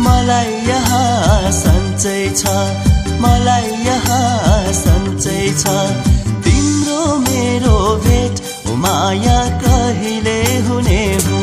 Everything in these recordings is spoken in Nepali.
मलाई यहाँ सन्चै छ, मलाई यहाँ सन्चै छ। तिम्रो मेरो भेट ओ माया कहिले हुने हो?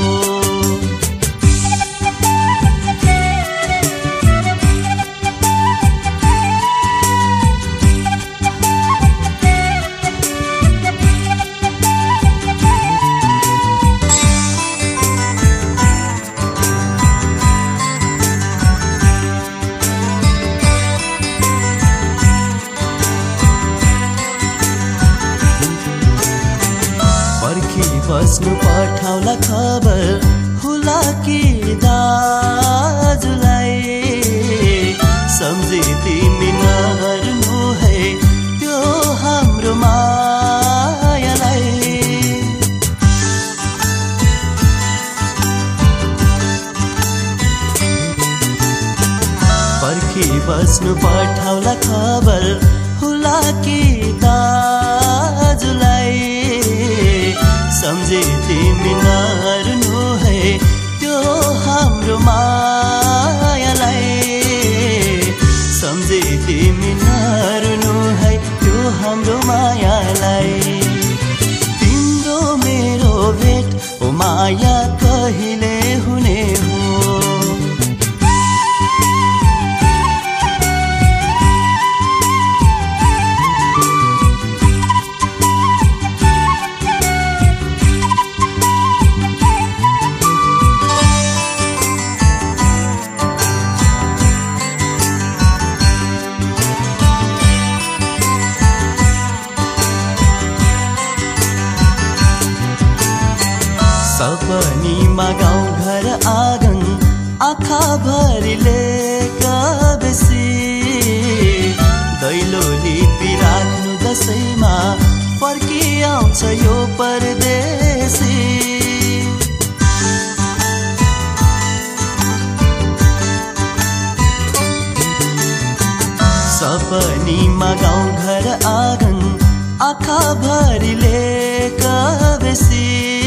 बस्नु पठाउला खबर होला कि दाजुलाई, सम्झे तिमी नहर्नु है त्यो हाम्रो मायालाई। पर्खी बस्नु पठाउला खबर होला कि दाजुलाई, सम्झे तिमी नहर्नु है त्यो हाम्रो मायालाई। सम्झे तिमी नहर्नु है त्यो हाम्रो मायालाई। तिम्रो मेरो भेट ओ माया कहिले हुने हो? सपनीमा गाउँ घर आँगन आँखा भरिले कबेसी, दैलो लिपि राख्नु दसैँमा फर्किआउँछ यो परदेशी। सपनीमा गाउँ घर आँगन आँखा भरिले कबेसी,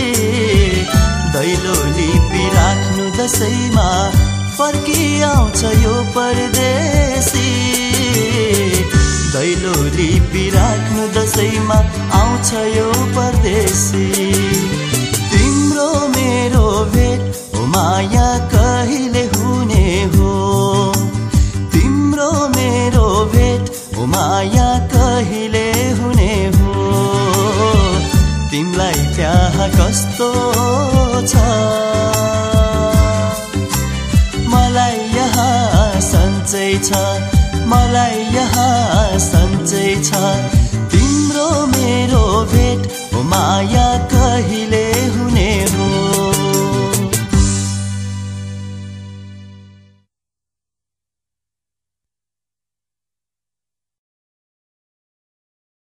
दैलो लिपि राख्नु दसैँमा फर्किआउँछ यो परदेशी। दैलो लिपि राख्नु दसैँमा आउँछ यो परदेशी। तिम्रो मेरो भेट ओ माया कहिले हुने हो? तिम्रो मेरो भेट ओ माया कहिले हुने हो? तिमीलाई त्यहाँ कस्तो छ? मलाई यहाँ सन्चै छ, मलाई यहाँ सन्चै छ। तिम्रो मेरो भेट ओ माया कहिले